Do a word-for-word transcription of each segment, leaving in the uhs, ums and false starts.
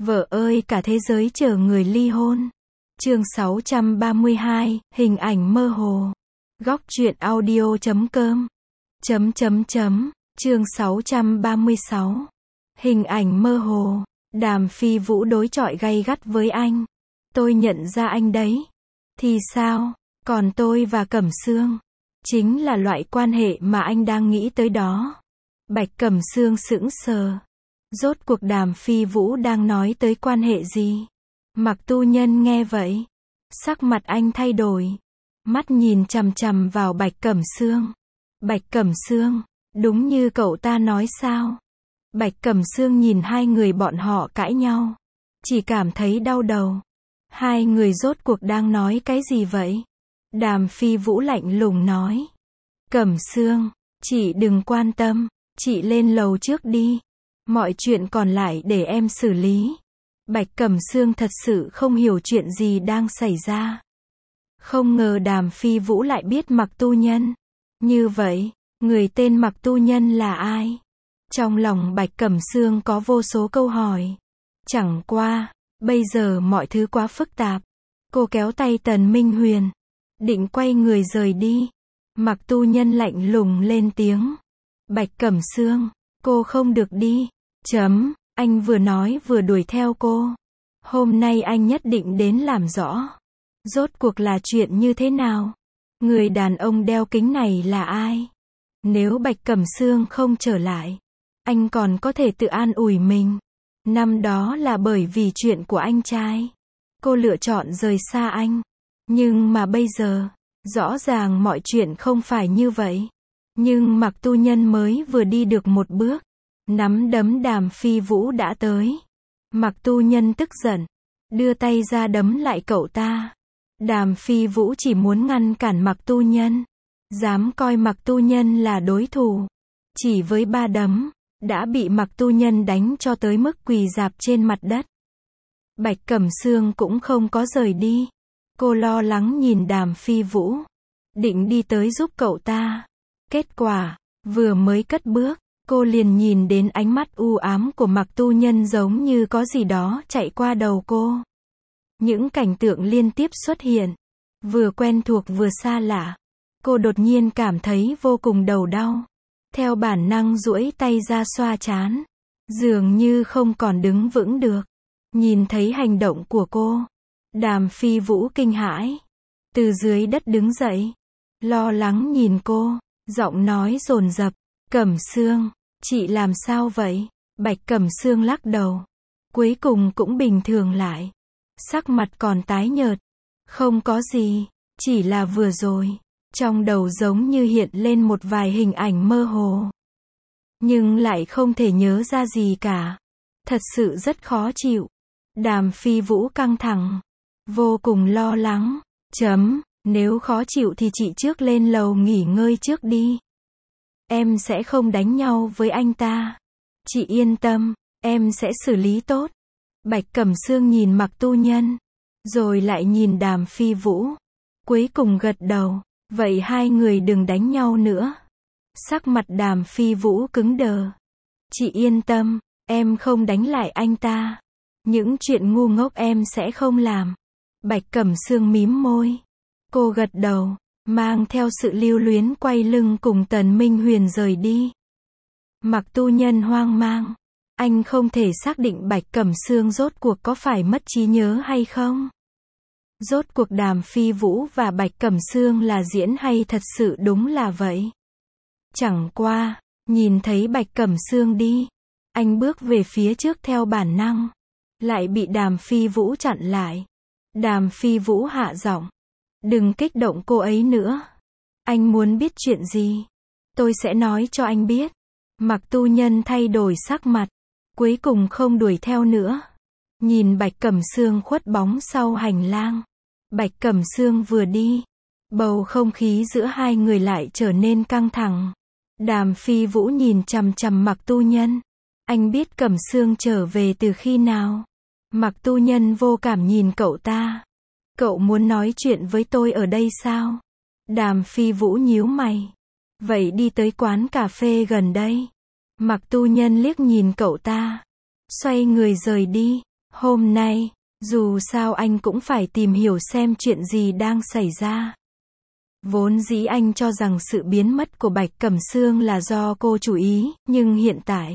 Vợ ơi cả thế giới chờ người ly hôn. Chương sáu trăm ba mươi hai, hình ảnh mơ hồ. Góc truyện audio chấm com. Chấm chấm chấm. Chương sáu trăm ba mươi sáu. Hình ảnh mơ hồ. Đàm Phi Vũ đối chọi gay gắt với anh. Tôi nhận ra anh đấy. Thì sao? Còn tôi và Cẩm Sương chính là loại quan hệ mà anh đang nghĩ tới đó. Bạch Cẩm Sương sững sờ. Rốt cuộc Đàm Phi Vũ đang nói tới quan hệ gì? Mặc Tu Nhân nghe vậy, sắc mặt anh thay đổi, mắt nhìn chằm chằm vào Bạch Cẩm Sương. Bạch Cẩm Sương, đúng như cậu ta nói sao? Bạch Cẩm Sương nhìn hai người bọn họ cãi nhau, chỉ cảm thấy đau đầu. Hai người rốt cuộc đang nói cái gì vậy? Đàm Phi Vũ lạnh lùng nói. Cẩm Sương, chị đừng quan tâm, chị lên lầu trước đi. Mọi chuyện còn lại để em xử lý. Bạch Cẩm Sương thật sự không hiểu chuyện gì đang xảy ra. Không ngờ Đàm Phi Vũ lại biết Mặc Tu Nhân. Như vậy, người tên Mặc Tu Nhân là ai? Trong lòng Bạch Cẩm Sương có vô số câu hỏi. Chẳng qua, bây giờ mọi thứ quá phức tạp. Cô kéo tay Tần Minh Huyền, định quay người rời đi. Mặc Tu Nhân lạnh lùng lên tiếng. Bạch Cẩm Sương, cô không được đi. Chấm, anh vừa nói vừa đuổi theo cô. Hôm nay anh nhất định đến làm rõ. Rốt cuộc là chuyện như thế nào? Người đàn ông đeo kính này là ai? Nếu Bạch Cẩm Sương không trở lại, anh còn có thể tự an ủi mình. Năm đó là bởi vì chuyện của anh trai. Cô lựa chọn rời xa anh. Nhưng mà bây giờ, rõ ràng mọi chuyện không phải như vậy. Nhưng Mặc Tu Nhân mới vừa đi được một bước, nắm đấm Đàm Phi Vũ đã tới. Mặc Tu Nhân tức giận, đưa tay ra đấm lại cậu ta. Đàm Phi Vũ chỉ muốn ngăn cản Mặc Tu Nhân, dám coi Mặc Tu Nhân là đối thủ. Chỉ với ba đấm, đã bị Mặc Tu Nhân đánh cho tới mức quỳ rạp trên mặt đất. Bạch Cẩm Sương cũng không có rời đi. Cô lo lắng nhìn Đàm Phi Vũ, định đi tới giúp cậu ta. Kết quả, vừa mới cất bước, cô liền nhìn đến ánh mắt u ám của Mặc Tu Nhân giống như có gì đó chạy qua đầu cô. Những cảnh tượng liên tiếp xuất hiện, vừa quen thuộc vừa xa lạ. Cô đột nhiên cảm thấy vô cùng đầu đau. Theo bản năng duỗi tay ra xoa trán. Dường như không còn đứng vững được. Nhìn thấy hành động của cô, Đàm Phi Vũ kinh hãi. Từ dưới đất đứng dậy, lo lắng nhìn cô, giọng nói dồn dập. Cẩm Sương, chị làm sao vậy? Bạch Cẩm Sương lắc đầu. Cuối cùng cũng bình thường lại. Sắc mặt còn tái nhợt. Không có gì, chỉ là vừa rồi, trong đầu giống như hiện lên một vài hình ảnh mơ hồ. Nhưng lại không thể nhớ ra gì cả. Thật sự rất khó chịu. Đàm Phi Vũ căng thẳng, vô cùng lo lắng. Chấm, nếu khó chịu thì chị trước lên lầu nghỉ ngơi trước đi. Em sẽ không đánh nhau với anh ta. Chị yên tâm, em sẽ xử lý tốt. Bạch Cẩm Sương nhìn Mặc Tu Nhân, rồi lại nhìn Đàm Phi Vũ. Cuối cùng gật đầu, vậy hai người đừng đánh nhau nữa. Sắc mặt Đàm Phi Vũ cứng đờ. Chị yên tâm, em không đánh lại anh ta. Những chuyện ngu ngốc em sẽ không làm. Bạch Cẩm Sương mím môi. Cô gật đầu, mang theo sự lưu luyến quay lưng cùng Tần Minh Huyền rời đi. Mặc Tu Nhân hoang mang. Anh không thể xác định Bạch Cẩm Sương rốt cuộc có phải mất trí nhớ hay không. Rốt cuộc Đàm Phi Vũ và Bạch Cẩm Sương là diễn hay thật sự đúng là vậy. Chẳng qua, nhìn thấy Bạch Cẩm Sương đi, anh bước về phía trước theo bản năng, lại bị Đàm Phi Vũ chặn lại. Đàm Phi Vũ hạ giọng. Đừng kích động cô ấy nữa. Anh muốn biết chuyện gì? Tôi sẽ nói cho anh biết. Mặc Tu Nhân thay đổi sắc mặt, cuối cùng không đuổi theo nữa. Nhìn Bạch Cẩm Sương khuất bóng sau hành lang. Bạch Cẩm Sương vừa đi, bầu không khí giữa hai người lại trở nên căng thẳng. Đàm Phi Vũ nhìn chằm chằm Mặc Tu Nhân. Anh biết Cẩm Sương trở về từ khi nào? Mặc Tu Nhân vô cảm nhìn cậu ta. Cậu muốn nói chuyện với tôi ở đây sao? Đàm Phi Vũ nhíu mày. Vậy đi tới quán cà phê gần đây. Mặc Tu Nhân liếc nhìn cậu ta, xoay người rời đi. Hôm nay, dù sao anh cũng phải tìm hiểu xem chuyện gì đang xảy ra. Vốn dĩ anh cho rằng sự biến mất của Bạch Cẩm Sương là do cô chủ ý, nhưng hiện tại,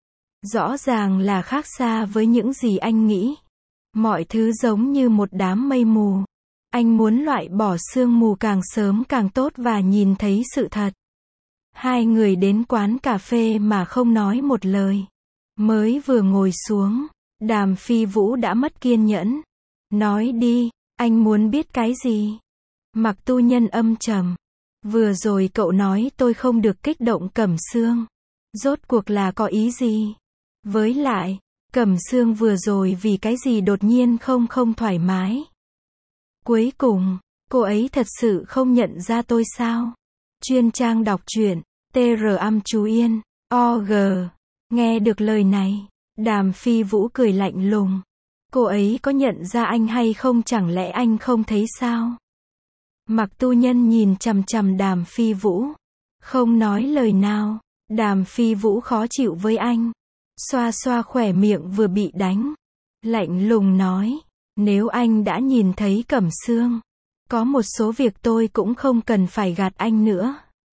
rõ ràng là khác xa với những gì anh nghĩ. Mọi thứ giống như một đám mây mù. Anh muốn loại bỏ sương mù càng sớm càng tốt và nhìn thấy sự thật. Hai người đến quán cà phê mà không nói một lời. Mới vừa ngồi xuống, Đàm Phi Vũ đã mất kiên nhẫn. Nói đi, anh muốn biết cái gì? Mặc Tu Nhân âm trầm. Vừa rồi cậu nói tôi không được kích động Cẩm Sương. Rốt cuộc là có ý gì? Với lại, Cẩm Sương vừa rồi vì cái gì đột nhiên không không thoải mái? Cuối cùng, cô ấy thật sự không nhận ra tôi sao? Chuyên trang đọc truyện, tê rờ âm chú Yên, o giê. Nghe được lời này, Đàm Phi Vũ cười lạnh lùng. Cô ấy có nhận ra anh hay không, chẳng lẽ anh không thấy sao? Mặc Tu Nhân nhìn chằm chằm Đàm Phi Vũ. Không nói lời nào. Đàm Phi Vũ khó chịu với anh. Xoa xoa khỏe miệng vừa bị đánh. Lạnh lùng nói. Nếu anh đã nhìn thấy Cẩm Sương, có một số việc tôi cũng không cần phải gạt anh nữa.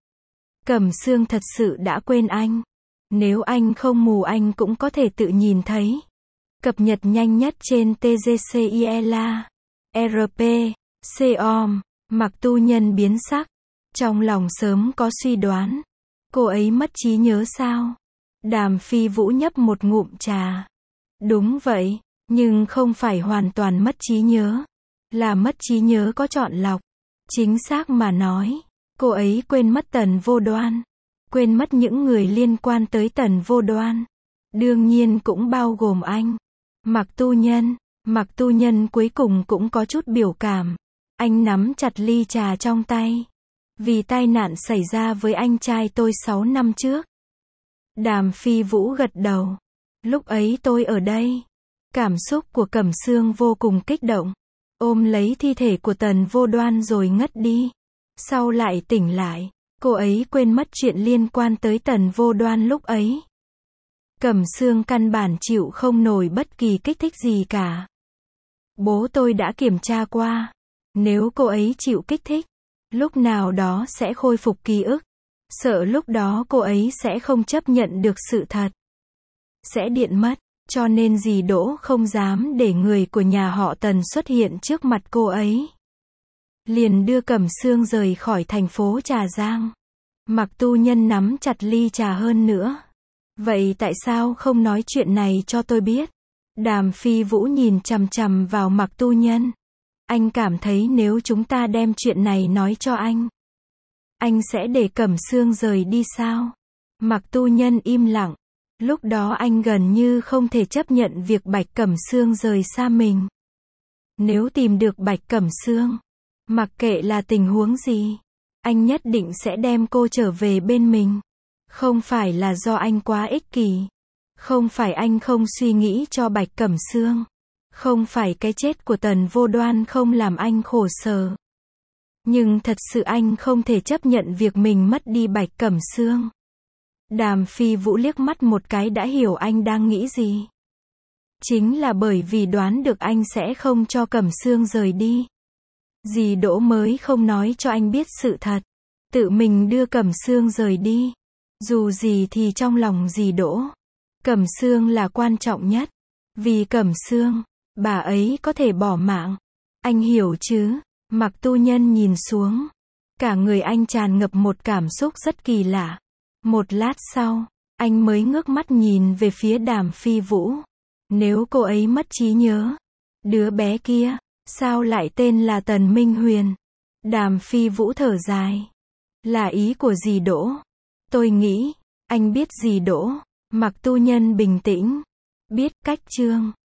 Cẩm Sương thật sự đã quên anh. Nếu anh không mù anh cũng có thể tự nhìn thấy. Cập nhật nhanh nhất trên tê giê xê i e lờ a, rờ pê, xê o em. Mặc Tu Nhân biến sắc. Trong lòng sớm có suy đoán. Cô ấy mất trí nhớ sao? Đàm Phi Vũ nhấp một ngụm trà. Đúng vậy, nhưng không phải hoàn toàn mất trí nhớ. Là mất trí nhớ có chọn lọc. Chính xác mà nói, cô ấy quên mất Tần Vô Đoan. Quên mất những người liên quan tới Tần Vô Đoan. Đương nhiên cũng bao gồm anh. Mặc Tu Nhân. Mặc Tu Nhân cuối cùng cũng có chút biểu cảm. Anh nắm chặt ly trà trong tay. Vì tai nạn xảy ra với anh trai tôi sáu năm trước. Đàm Phi Vũ gật đầu. Lúc ấy tôi ở đây. Cảm xúc của Cẩm Sương vô cùng kích động. Ôm lấy thi thể của Tần Vô Đoan rồi ngất đi. Sau lại tỉnh lại, cô ấy quên mất chuyện liên quan tới Tần Vô Đoan lúc ấy. Cẩm Sương căn bản chịu không nổi bất kỳ kích thích gì cả. Bố tôi đã kiểm tra qua. Nếu cô ấy chịu kích thích, lúc nào đó sẽ khôi phục ký ức. Sợ lúc đó cô ấy sẽ không chấp nhận được sự thật. Sẽ điện mất, cho nên dì Đỗ không dám để người của nhà họ Tần xuất hiện trước mặt cô ấy. Liền đưa Cẩm Sương rời khỏi thành phố Trà Giang. Mặc Tu Nhân nắm chặt ly trà hơn nữa. Vậy tại sao không nói chuyện này cho tôi biết? Đàm Phi Vũ nhìn chằm chằm vào Mặc Tu Nhân. Anh cảm thấy nếu chúng ta đem chuyện này nói cho anh, anh sẽ để Cẩm Sương rời đi sao? Mặc Tu Nhân im lặng. Lúc đó anh gần như không thể chấp nhận việc Bạch Cẩm Sương rời xa mình. Nếu tìm được Bạch Cẩm Sương, mặc kệ là tình huống gì, anh nhất định sẽ đem cô trở về bên mình. Không phải là do anh quá ích kỷ. Không phải anh không suy nghĩ cho Bạch Cẩm Sương. Không phải cái chết của Tần Vô Đoan không làm anh khổ sở. Nhưng thật sự anh không thể chấp nhận việc mình mất đi Bạch Cẩm Sương. Đàm Phi Vũ liếc mắt một cái đã hiểu anh đang nghĩ gì. Chính là bởi vì đoán được anh sẽ không cho Cẩm Sương rời đi. Dì Đỗ mới không nói cho anh biết sự thật. Tự mình đưa Cẩm Sương rời đi. Dù gì thì trong lòng dì Đỗ, Cẩm Sương là quan trọng nhất. Vì Cẩm Sương, bà ấy có thể bỏ mạng. Anh hiểu chứ? Mặc Tu Nhân nhìn xuống. Cả người anh tràn ngập một cảm xúc rất kỳ lạ. Một lát sau, anh mới ngước mắt nhìn về phía Đàm Phi Vũ. Nếu cô ấy mất trí nhớ, đứa bé kia, sao lại tên là Tần Minh Huyền? Đàm Phi Vũ thở dài. Là ý của dì Đỗ. Tôi nghĩ, anh biết dì Đỗ. Mặc Tu Nhân bình tĩnh. Biết cách chương.